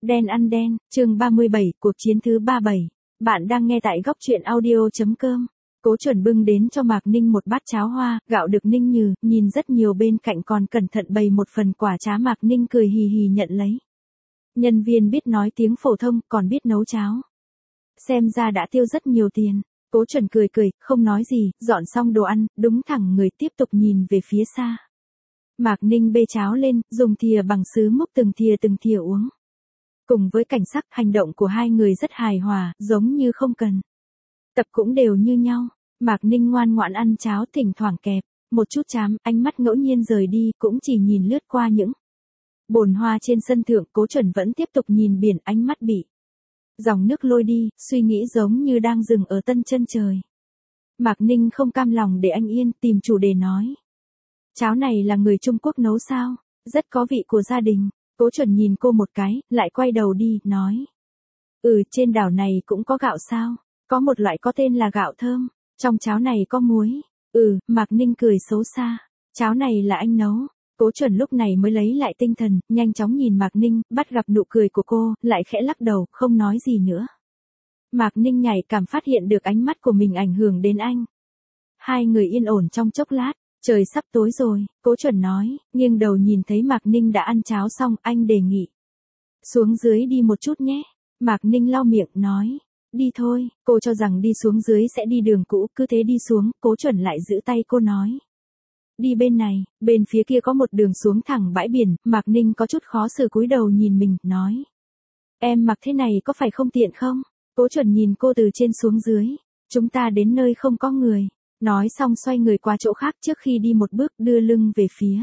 Đen ăn đen, chương 37, cuộc chiến thứ 37. Bạn đang nghe tại góc truyện audio.com. Cố Chuẩn bưng đến cho Mạc Ninh một bát cháo hoa, gạo được ninh nhừ, nhìn rất nhiều bên cạnh còn cẩn thận bày một phần quả trá. Mạc Ninh cười hì hì nhận lấy. Nhân viên biết nói tiếng phổ thông, còn biết nấu cháo. Xem ra đã tiêu rất nhiều tiền. Cố Chuẩn cười cười, không nói gì, dọn xong đồ ăn, đúng thẳng người tiếp tục nhìn về phía xa. Mạc Ninh bê cháo lên, dùng thìa bằng sứ múc từng thìa uống. Cùng với cảnh sắc, hành động của hai người rất hài hòa, giống như không cần tập cũng đều như nhau. Mạc Ninh ngoan ngoãn ăn cháo, thỉnh thoảng kẹp một chút chám, ánh mắt ngẫu nhiên rời đi, cũng chỉ nhìn lướt qua những bồn hoa trên sân thượng. Cố Chuẩn vẫn tiếp tục nhìn biển, ánh mắt bị dòng nước lôi đi, suy nghĩ giống như đang dừng ở tân chân trời. Mạc Ninh không cam lòng để anh yên, tìm chủ đề nói. Cháo này là người Trung Quốc nấu sao? Rất có vị của gia đình. Cố Chuẩn nhìn cô một cái, lại quay đầu đi, nói. Trên đảo này cũng có gạo sao? Có một loại có tên là gạo thơm. Trong cháo này có muối. Mạc Ninh cười xấu xa. Cháo này là anh nấu. Cố Chuẩn lúc này mới lấy lại tinh thần, nhanh chóng nhìn Mạc Ninh, bắt gặp nụ cười của cô, lại khẽ lắc đầu, không nói gì nữa. Mạc Ninh nhạy cảm phát hiện được ánh mắt của mình ảnh hưởng đến anh. Hai người yên ổn trong chốc lát. Trời sắp tối rồi, Cố Chuẩn nói, nghiêng đầu nhìn thấy Mạc Ninh đã ăn cháo xong, anh đề nghị. Xuống dưới đi một chút nhé. Mạc Ninh lau miệng, nói. Đi thôi, cô cho rằng đi xuống dưới sẽ đi đường cũ, cứ thế đi xuống. Cố Chuẩn lại giữ tay cô nói. Đi bên này, bên phía kia có một đường xuống thẳng bãi biển. Mạc Ninh có chút khó xử cúi đầu nhìn mình, nói. Em mặc thế này có phải không tiện không? Cố Chuẩn nhìn cô từ trên xuống dưới. Chúng ta đến nơi không có người. Nói xong xoay người qua chỗ khác, trước khi đi một bước đưa lưng về phía.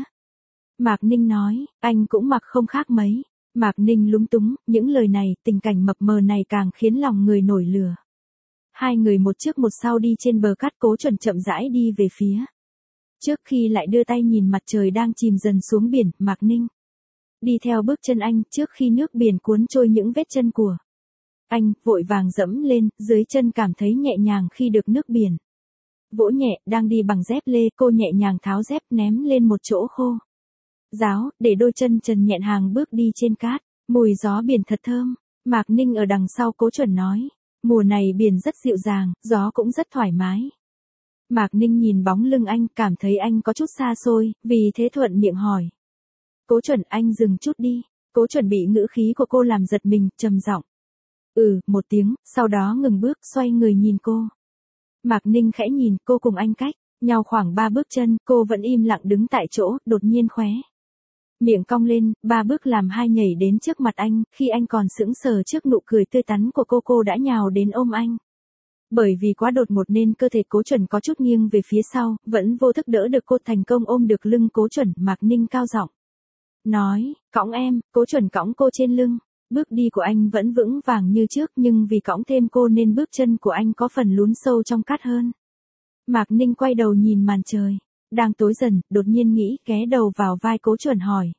Mạc Ninh nói, anh cũng mặc không khác mấy. Mạc Ninh lúng túng, những lời này, tình cảnh mập mờ này càng khiến lòng người nổi lửa. Hai người một trước một sau đi trên bờ cát. Cố Chuẩn chậm rãi đi về phía trước khi lại đưa tay nhìn mặt trời đang chìm dần xuống biển. Mạc Ninh đi theo bước chân anh, trước khi nước biển cuốn trôi những vết chân của anh, vội vàng dẫm lên, dưới chân cảm thấy nhẹ nhàng khi được nước biển vỗ nhẹ. Đang đi bằng dép lê, cô nhẹ nhàng tháo dép ném lên một chỗ khô ráo, để đôi chân trần nhẹn hàng bước đi trên cát. Mùi gió biển thật thơm. Mạc Ninh ở đằng sau. Cố Chuẩn nói, mùa này biển rất dịu dàng, gió cũng rất thoải mái. Mạc Ninh nhìn bóng lưng anh, cảm thấy anh có chút xa xôi, vì thế thuận miệng hỏi. Cố Chuẩn, anh dừng chút đi. Cố Chuẩn bị ngữ khí của cô làm giật mình, trầm giọng. Một tiếng, sau đó ngừng bước, xoay người nhìn cô. Mạc Ninh khẽ nhìn, cô cùng anh cách nhau khoảng 3 bước chân, cô vẫn im lặng đứng tại chỗ, đột nhiên khóe miệng cong lên, 3 bước làm 2 nhảy đến trước mặt anh. Khi anh còn sững sờ trước nụ cười tươi tắn của cô đã nhào đến ôm anh. Bởi vì quá đột ngột nên cơ thể Cố Chuẩn có chút nghiêng về phía sau, vẫn vô thức đỡ được cô, thành công ôm được lưng Cố Chuẩn. Mạc Ninh cao giọng nói, cõng em. Cố Chuẩn cõng cô trên lưng. Bước đi của anh vẫn vững vàng như trước, nhưng vì cõng thêm cô nên bước chân của anh có phần lún sâu trong cát hơn. Mạc Ninh quay đầu nhìn màn trời đang tối dần, đột nhiên nghĩ, ghé đầu vào vai Cố Chuẩn hỏi.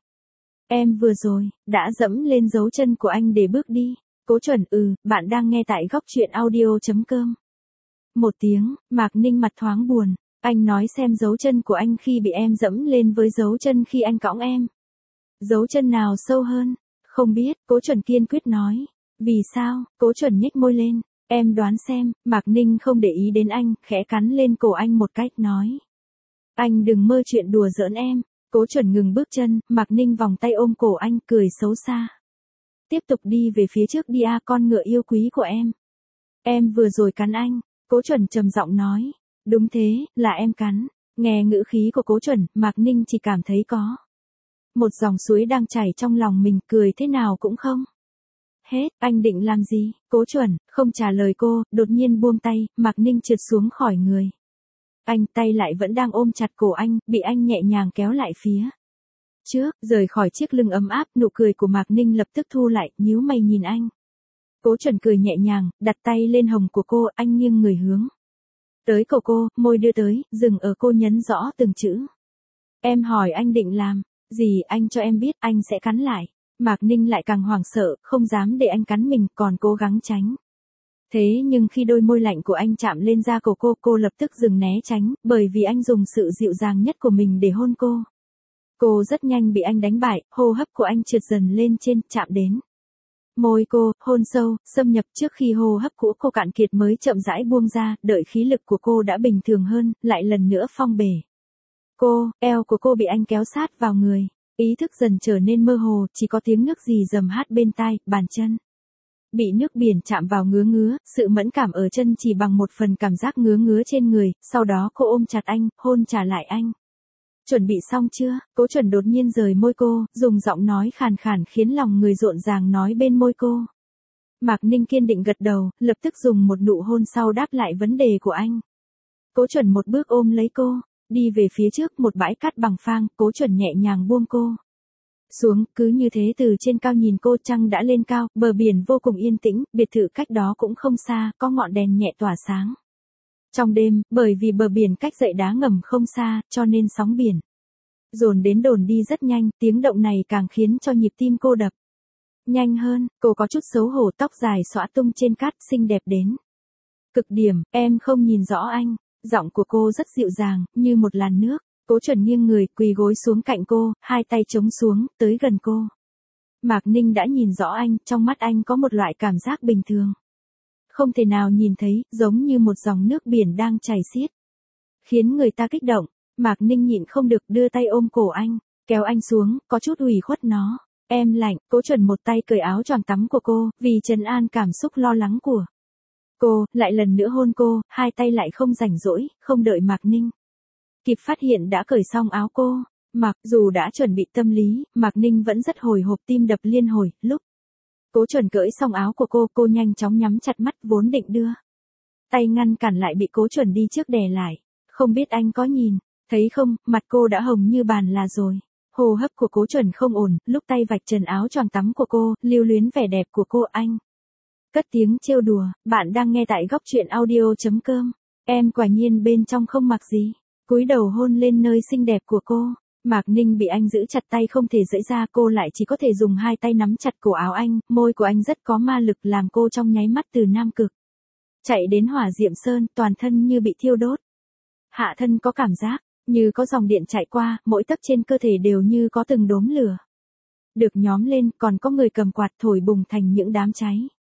Em vừa rồi đã dẫm lên dấu chân của anh để bước đi. Cố Chuẩn, bạn đang nghe tại góc truyện audio.com. Một tiếng, Mạc Ninh mặt thoáng buồn. Anh nói xem dấu chân của anh khi bị em dẫm lên với dấu chân khi anh cõng em. Dấu chân nào sâu hơn? Không biết, Cố Chuẩn kiên quyết nói. Vì sao? Cố Chuẩn nhếch môi lên. Em đoán xem. Mạc Ninh không để ý đến anh, khẽ cắn lên cổ anh một cách, nói. Anh đừng mơ chuyện đùa giỡn em. Cố Chuẩn ngừng bước chân, Mạc Ninh vòng tay ôm cổ anh, cười xấu xa. Tiếp tục đi về phía trước đi con ngựa yêu quý của em. Em vừa rồi cắn anh. Cố Chuẩn trầm giọng nói. Đúng thế, là em cắn. Nghe ngữ khí của Cố Chuẩn, Mạc Ninh chỉ cảm thấy có một dòng suối đang chảy trong lòng mình, cười thế nào cũng không hết. Anh định làm gì? Cố Chuẩn không trả lời cô, đột nhiên buông tay. Mạc Ninh trượt xuống khỏi người anh, tay lại vẫn đang ôm chặt cổ anh, bị anh nhẹ nhàng kéo lại phía trước, rời khỏi chiếc lưng ấm áp. Nụ cười của Mạc Ninh lập tức thu lại, nhíu mày nhìn anh. Cố Chuẩn cười nhẹ nhàng, đặt tay lên hồng của cô. Anh nghiêng người hướng tới cổ cô, môi đưa tới, dừng ở cô, nhấn rõ từng chữ. Em hỏi anh định làm gì? Anh cho em biết, anh sẽ cắn lại. Mạc Ninh lại càng hoảng sợ, không dám để anh cắn mình, còn cố gắng tránh. Thế nhưng khi đôi môi lạnh của anh chạm lên da của cô lập tức dừng né tránh, bởi vì anh dùng sự dịu dàng nhất của mình để hôn cô. Cô rất nhanh bị anh đánh bại, hô hấp của anh trượt dần lên trên, chạm đến Môi cô, hôn sâu, xâm nhập trước khi hô hấp của cô cạn kiệt mới chậm rãi buông ra, đợi khí lực của cô đã bình thường hơn, lại lần nữa phong bể. Eo của cô bị anh kéo sát vào người. Ý thức dần trở nên mơ hồ, chỉ có tiếng nước rì rầm hát bên tai, bàn chân bị nước biển chạm vào ngứa ngứa, sự mẫn cảm ở chân chỉ bằng một phần cảm giác ngứa ngứa trên người, sau đó cô ôm chặt anh, hôn trả lại anh. Chuẩn bị xong chưa? Cố Chuẩn đột nhiên rời môi cô, dùng giọng nói khàn khàn khiến lòng người rộn ràng nói bên môi cô. Mạc Ninh kiên định gật đầu, lập tức dùng một nụ hôn sau đáp lại vấn đề của anh. Cố Chuẩn một bước ôm lấy cô, đi về phía trước một bãi cát bằng phang, Cố Chuẩn nhẹ nhàng buông cô xuống, cứ như thế từ trên cao nhìn cô. Trăng đã lên cao, bờ biển vô cùng yên tĩnh, biệt thự cách đó cũng không xa, có ngọn đèn nhẹ tỏa sáng. Trong đêm, bởi vì bờ biển cách dãy đá ngầm không xa, cho nên sóng biển dồn đến đồn đi rất nhanh, tiếng động này càng khiến cho nhịp tim cô đập nhanh hơn. Cô có chút xấu hổ, tóc dài xõa tung trên cát, xinh đẹp đến cực điểm. Em không nhìn rõ anh. Giọng của cô rất dịu dàng, như một làn nước. Cố Chuẩn nghiêng người, quỳ gối xuống cạnh cô, hai tay chống xuống, tới gần cô. Mạc Ninh đã nhìn rõ anh, trong mắt anh có một loại cảm giác bình thường không thể nào nhìn thấy, giống như một dòng nước biển đang chảy xiết, khiến người ta kích động. Mạc Ninh nhịn không được đưa tay ôm cổ anh, kéo anh xuống, có chút ủy khuất nó. Em lạnh. Cố Chuẩn một tay cởi áo choàng tắm của cô, vì trấn an cảm xúc lo lắng của cô, lại lần nữa hôn cô, hai tay lại không rảnh rỗi, không đợi Mạc Ninh kịp phát hiện đã cởi xong áo cô. Dù đã chuẩn bị tâm lý, Mạc Ninh vẫn rất hồi hộp, tim đập liên hồi. Lúc Cố Chuẩn cởi xong áo của cô nhanh chóng nhắm chặt mắt, vốn định đưa tay ngăn cản lại bị Cố Chuẩn đi trước đè lại. Không biết anh có nhìn thấy không, mặt cô đã hồng như bàn là rồi. Hô hấp của Cố Chuẩn không ổn, lúc tay vạch trần áo choàng tắm của cô, lưu luyến vẻ đẹp của cô. Anh cất tiếng trêu đùa. Bạn đang nghe tại góc truyện audio.com. Em quả nhiên bên trong không mặc gì. Cúi đầu hôn lên nơi xinh đẹp của cô. Mạc Ninh bị anh giữ chặt tay không thể giãy ra, cô lại chỉ có thể dùng hai tay nắm chặt cổ áo anh. Môi của anh rất có ma lực, làm cô trong nháy mắt từ Nam Cực chạy đến Hỏa Diệm Sơn, toàn thân như bị thiêu đốt. Hạ thân có cảm giác như có dòng điện chạy qua, mỗi tấc trên cơ thể đều như có từng đốm lửa được nhóm lên, còn có người cầm quạt thổi bùng thành những đám cháy.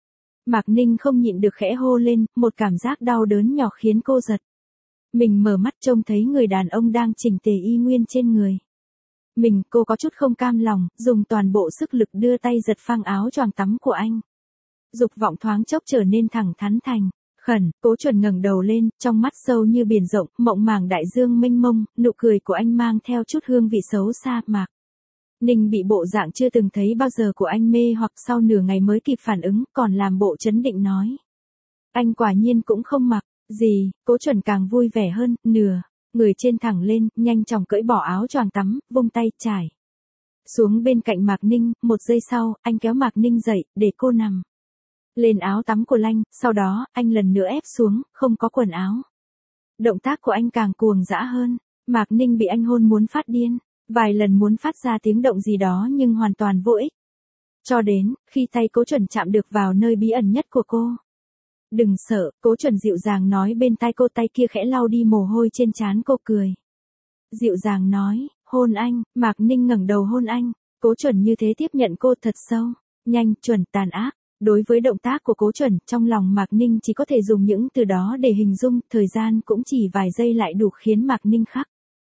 Mạc Ninh không nhịn được khẽ hô lên, một cảm giác đau đớn nhỏ khiến cô giật mình mở mắt, trông thấy người đàn ông đang chỉnh tề y nguyên trên người mình. Cô có chút không cam lòng, dùng toàn bộ sức lực đưa tay giật phăng áo choàng tắm của anh. Dục vọng thoáng chốc trở nên thẳng thắn thành khẩn. Cố Chuẩn ngẩng đầu lên, trong mắt sâu như biển rộng, mộng màng đại dương mênh mông, nụ cười của anh mang theo chút hương vị xấu xa. Mạc Ninh bị bộ dạng chưa từng thấy bao giờ của anh mê hoặc, sau nửa ngày mới kịp phản ứng, còn làm bộ trấn định nói. Anh quả nhiên cũng không mặc gì. Cố Chuẩn càng vui vẻ hơn, nửa người trên thẳng lên, nhanh chóng cởi bỏ áo choàng tắm, vung tay trải xuống bên cạnh Mạc Ninh. Một giây sau, anh kéo Mạc Ninh dậy, để cô nằm lên áo tắm của lanh, sau đó, anh lần nữa ép xuống, không có quần áo. Động tác của anh càng cuồng dã hơn. Mạc Ninh bị anh hôn muốn phát điên, vài lần muốn phát ra tiếng động gì đó nhưng hoàn toàn vô ích. Cho đến, khi tay Cố Chuẩn chạm được vào nơi bí ẩn nhất của cô. Đừng sợ, Cố Chuẩn dịu dàng nói bên tai cô, tay kia khẽ lau đi mồ hôi trên trán cô, cười dịu dàng nói, hôn anh. Mạc Ninh ngẩng đầu hôn anh. Cố Chuẩn như thế tiếp nhận cô thật sâu, nhanh, chuẩn, tàn ác. Đối với động tác của Cố Chuẩn, trong lòng Mạc Ninh chỉ có thể dùng những từ đó để hình dung, thời gian cũng chỉ vài giây lại đủ khiến Mạc Ninh khắc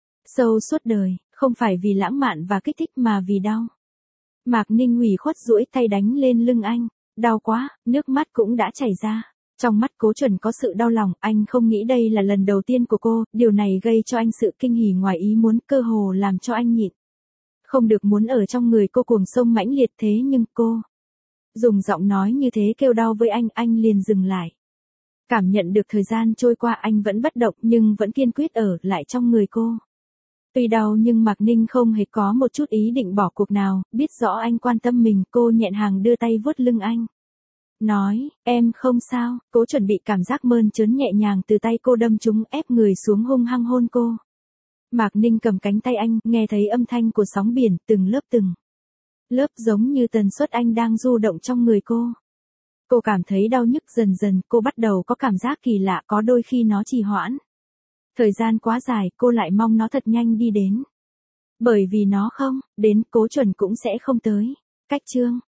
sâu suốt đời, không phải vì lãng mạn và kích thích mà vì đau. Mạc Ninh ủy khuất duỗi tay đánh lên lưng anh, đau quá, nước mắt cũng đã chảy ra. Trong mắt Cố Chuẩn có sự đau lòng, anh không nghĩ đây là lần đầu tiên của cô, điều này gây cho anh sự kinh hỉ ngoài ý muốn, cơ hồ làm cho anh nhịn không được muốn ở trong người cô cuồng sông mãnh liệt. Thế nhưng cô dùng giọng nói như thế kêu đau với anh liền dừng lại. Cảm nhận được thời gian trôi qua, anh vẫn bất động nhưng vẫn kiên quyết ở lại trong người cô. Tuy đau nhưng Mạc Ninh không hề có một chút ý định bỏ cuộc nào, biết rõ anh quan tâm mình, cô nhẹ nhàng đưa tay vuốt lưng anh. Nói, em không sao. Cố Chuẩn bị cảm giác mơn trớn nhẹ nhàng từ tay cô đâm trúng, ép người xuống hung hăng hôn cô. Mạc Ninh cầm cánh tay anh, nghe thấy âm thanh của sóng biển, từng lớp giống như tần suất anh đang du động trong người cô. Cô cảm thấy đau nhức dần dần, cô bắt đầu có cảm giác kỳ lạ, có đôi khi nó trì hoãn thời gian quá dài, cô lại mong nó thật nhanh đi đến. Bởi vì nó không đến, Cố Chuẩn cũng sẽ không tới. Cách chương